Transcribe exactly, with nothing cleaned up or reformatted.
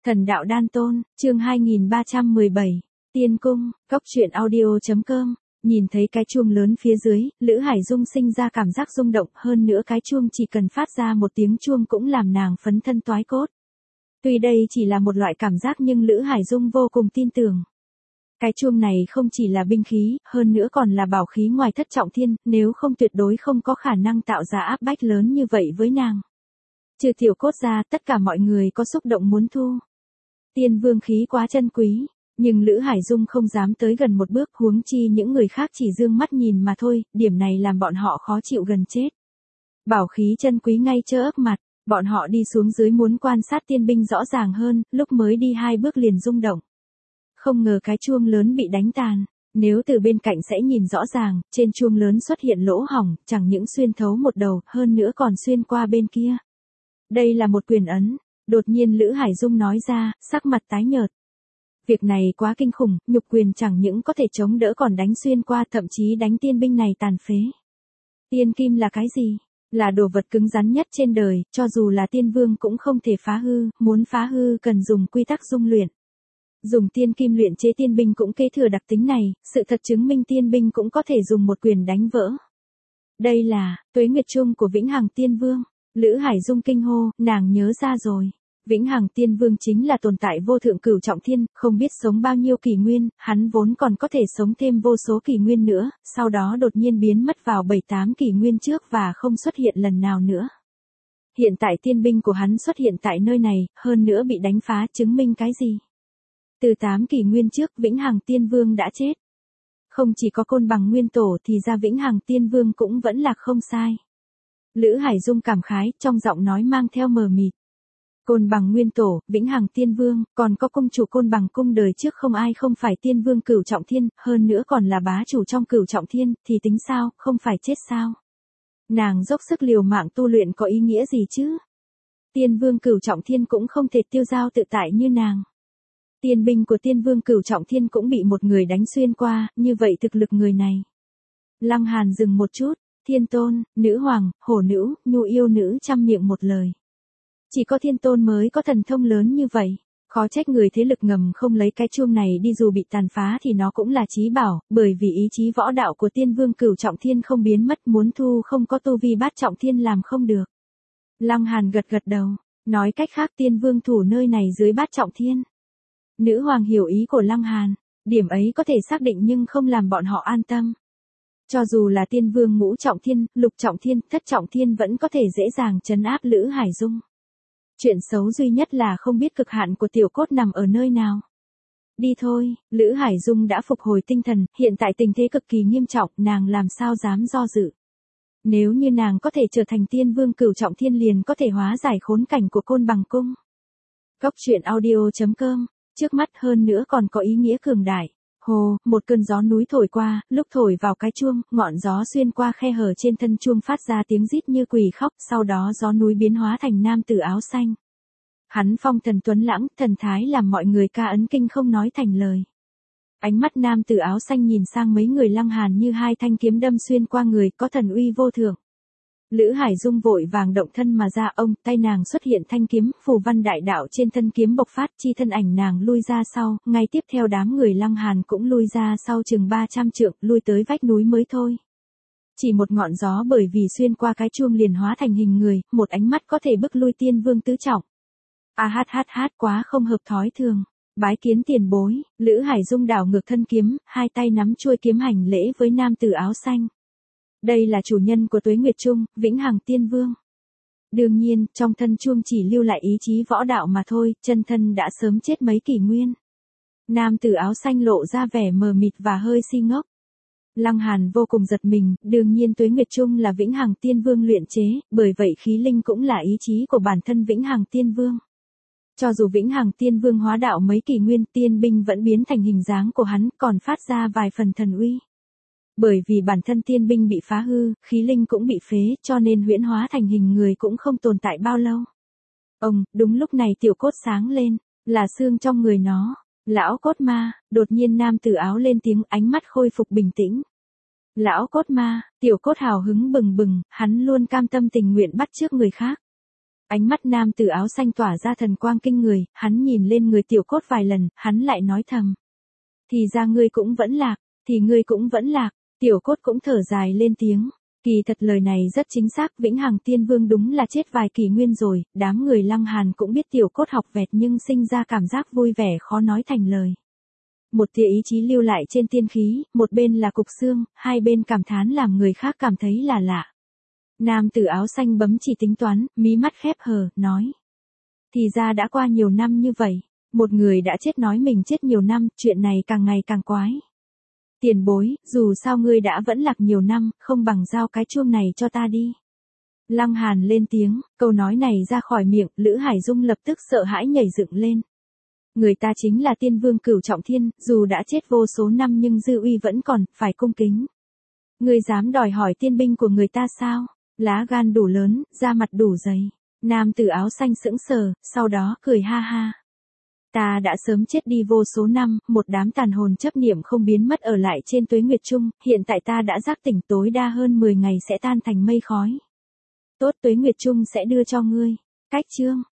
Thần đạo đan tôn, chương hai nghìn ba trăm mười bảy, Tiên cung, cốc truyện audio.com, nhìn thấy cái chuông lớn phía dưới, Lữ Hải Dung sinh ra cảm giác rung động, hơn nữa cái chuông chỉ cần phát ra một tiếng chuông cũng làm nàng phấn thân toái cốt. Tuy đây chỉ là một loại cảm giác nhưng Lữ Hải Dung vô cùng tin tưởng. Cái chuông này không chỉ là binh khí, hơn nữa còn là bảo khí ngoài thất trọng thiên, nếu không tuyệt đối không có khả năng tạo ra áp bách lớn như vậy với nàng. Trừ tiểu cốt ra, tất cả mọi người có xúc động muốn thu. Tiên vương khí quá chân quý, nhưng Lữ Hải Dung không dám tới gần một bước, huống chi những người khác chỉ dương mắt nhìn mà thôi, điểm này làm bọn họ khó chịu gần chết. Bảo khí chân quý ngay chớ ấp mặt, bọn họ đi xuống dưới muốn quan sát tiên binh rõ ràng hơn, lúc mới đi hai bước liền rung động. Không ngờ cái chuông lớn bị đánh tàn, nếu từ bên cạnh sẽ nhìn rõ ràng, trên chuông lớn xuất hiện lỗ hổng, chẳng những xuyên thấu một đầu, hơn nữa còn xuyên qua bên kia. Đây là một quyền ấn. Đột nhiên Lữ Hải Dung nói ra, sắc mặt tái nhợt. Việc này quá kinh khủng, nhục quyền chẳng những có thể chống đỡ còn đánh xuyên qua, thậm chí đánh tiên binh này tàn phế. Tiên kim là cái gì? Là đồ vật cứng rắn nhất trên đời, cho dù là tiên vương cũng không thể phá hư, muốn phá hư cần dùng quy tắc dung luyện. Dùng tiên kim luyện chế tiên binh cũng kế thừa đặc tính này, sự thật chứng minh tiên binh cũng có thể dùng một quyền đánh vỡ. Đây là, tuế nguyệt chung của Vĩnh Hằng Tiên Vương. Lữ Hải Dung kinh hô, nàng nhớ ra rồi. Vĩnh Hằng Tiên Vương chính là tồn tại vô thượng cửu trọng thiên, không biết sống bao nhiêu kỷ nguyên, hắn vốn còn có thể sống thêm vô số kỷ nguyên nữa, sau đó đột nhiên biến mất vào bảy tám kỷ nguyên trước và không xuất hiện lần nào nữa. Hiện tại tiên binh của hắn xuất hiện tại nơi này, hơn nữa bị đánh phá, chứng minh cái gì? Từ tám kỷ nguyên trước Vĩnh Hằng Tiên Vương đã chết. Không chỉ có Côn Bằng nguyên tổ thì ra Vĩnh Hằng Tiên Vương cũng vẫn là không sai. Lữ Hải Dung cảm khái, trong giọng nói mang theo mờ mịt. Côn Bằng nguyên tổ, Vĩnh Hằng Tiên Vương, còn có công chủ Côn Bằng cung đời trước không ai không phải tiên vương cửu trọng thiên, hơn nữa còn là bá chủ trong cửu trọng thiên, thì tính sao, không phải chết sao? Nàng dốc sức liều mạng tu luyện có ý nghĩa gì chứ? Tiên vương cửu trọng thiên cũng không thể tiêu dao tự tại như nàng. Tiên binh của tiên vương cửu trọng thiên cũng bị một người đánh xuyên qua, như vậy thực lực người này. Lăng Hàn dừng một chút. Thiên tôn, nữ hoàng, hổ nữ, nhu yêu nữ trăm miệng một lời. Chỉ có thiên tôn mới có thần thông lớn như vậy. Khó trách người thế lực ngầm không lấy cái chuông này đi, dù bị tàn phá thì nó cũng là chí bảo, bởi vì ý chí võ đạo của tiên vương cửu trọng thiên không biến mất, muốn thu không có tu vi bát trọng thiên làm không được. Lăng Hàn gật gật đầu, nói cách khác tiên vương thủ nơi này dưới bát trọng thiên. Nữ hoàng hiểu ý của Lăng Hàn, điểm ấy có thể xác định nhưng không làm bọn họ an tâm. Cho dù là tiên vương ngũ trọng thiên, lục trọng thiên, thất trọng thiên vẫn có thể dễ dàng trấn áp Lữ Hải Dung. Chuyện xấu duy nhất là không biết cực hạn của tiểu cốt nằm ở nơi nào. Đi thôi, Lữ Hải Dung đã phục hồi tinh thần, hiện tại tình thế cực kỳ nghiêm trọng, nàng làm sao dám do dự. Nếu như nàng có thể trở thành tiên vương cửu trọng thiên liền có thể hóa giải khốn cảnh của Côn Bằng cung. Cốc truyện audio.com, trước mắt hơn nữa còn có ý nghĩa cường đại. Hồ, một cơn gió núi thổi qua, lúc thổi vào cái chuông, ngọn gió xuyên qua khe hở trên thân chuông phát ra tiếng rít như quỷ khóc, sau đó gió núi biến hóa thành nam tử áo xanh. Hắn phong thần tuấn lãng, thần thái làm mọi người ca ấn kinh không nói thành lời. Ánh mắt nam tử áo xanh nhìn sang mấy người Lăng Hàn như hai thanh kiếm đâm xuyên qua người, có thần uy vô thượng. Lữ Hải Dung vội vàng động thân mà ra, ông, tay nàng xuất hiện thanh kiếm, phù văn đại đạo trên thân kiếm bộc phát, chi thân ảnh nàng lui ra sau, ngay tiếp theo đám người Lăng Hàn cũng lui ra sau chừng ba trăm trượng, lui tới vách núi mới thôi. Chỉ một ngọn gió bởi vì xuyên qua cái chuông liền hóa thành hình người, một ánh mắt có thể bức lui tiên vương tứ trọng. A hát hát hát quá không hợp thói thường. Bái kiến tiền bối, Lữ Hải Dung đảo ngược thân kiếm, hai tay nắm chuôi kiếm hành lễ với nam tử áo xanh. Đây là chủ nhân của tuế nguyệt chung, Vĩnh Hằng Tiên Vương. Đương nhiên, trong thân chuông chỉ lưu lại ý chí võ đạo mà thôi, chân thân đã sớm chết mấy kỷ nguyên. Nam tử áo xanh lộ ra vẻ mờ mịt và hơi si ngốc. Lăng Hàn vô cùng giật mình, đương nhiên tuế nguyệt chung là Vĩnh Hằng Tiên Vương luyện chế, bởi vậy khí linh cũng là ý chí của bản thân Vĩnh Hằng Tiên Vương. Cho dù Vĩnh Hằng Tiên Vương hóa đạo mấy kỷ nguyên, tiên binh vẫn biến thành hình dáng của hắn, còn phát ra vài phần thần uy. Bởi vì bản thân tiên binh bị phá hư, khí linh cũng bị phế, cho nên huyễn hóa thành hình người cũng không tồn tại bao lâu. Ông, đúng lúc này tiểu cốt sáng lên, là xương trong người nó. Lão cốt ma, đột nhiên nam tử áo lên tiếng, ánh mắt khôi phục bình tĩnh. Lão cốt ma, tiểu cốt hào hứng bừng bừng, hắn luôn cam tâm tình nguyện bắt chước người khác. Ánh mắt nam tử áo xanh tỏa ra thần quang kinh người, hắn nhìn lên người tiểu cốt vài lần, hắn lại nói thầm. Thì ra ngươi cũng vẫn lạc, thì ngươi cũng vẫn lạc, tiểu cốt cũng thở dài lên tiếng. Kỳ thật lời này rất chính xác, Vĩnh Hằng Tiên Vương đúng là chết vài kỷ nguyên rồi, đám người Lăng Hàn cũng biết tiểu cốt học vẹt nhưng sinh ra cảm giác vui vẻ khó nói thành lời. Một tia ý chí lưu lại trên tiên khí, một bên là cục xương, hai bên cảm thán làm người khác cảm thấy là lạ. Nam tử áo xanh bấm chỉ tính toán, mí mắt khép hờ, nói. Thì ra đã qua nhiều năm như vậy, một người đã chết nói mình chết nhiều năm, chuyện này càng ngày càng quái. Tiền bối, dù sao ngươi đã vẫn lạc nhiều năm, không bằng giao cái chuông này cho ta đi. Lăng Hàn lên tiếng, câu nói này ra khỏi miệng, Lữ Hải Dung lập tức sợ hãi nhảy dựng lên. Người ta chính là tiên vương cửu trọng thiên, dù đã chết vô số năm nhưng dư uy vẫn còn, phải cung kính. Ngươi dám đòi hỏi tiên binh của người ta sao? Lá gan đủ lớn, da mặt đủ dày. Nam tử áo xanh sững sờ, sau đó cười ha ha. Ta đã sớm chết đi vô số năm, một đám tàn hồn chấp niệm không biến mất ở lại trên tuế nguyệt chung, hiện tại ta đã giác tỉnh, tối đa hơn mười ngày sẽ tan thành mây khói. Tốt, tuế nguyệt chung sẽ đưa cho ngươi. Cách chương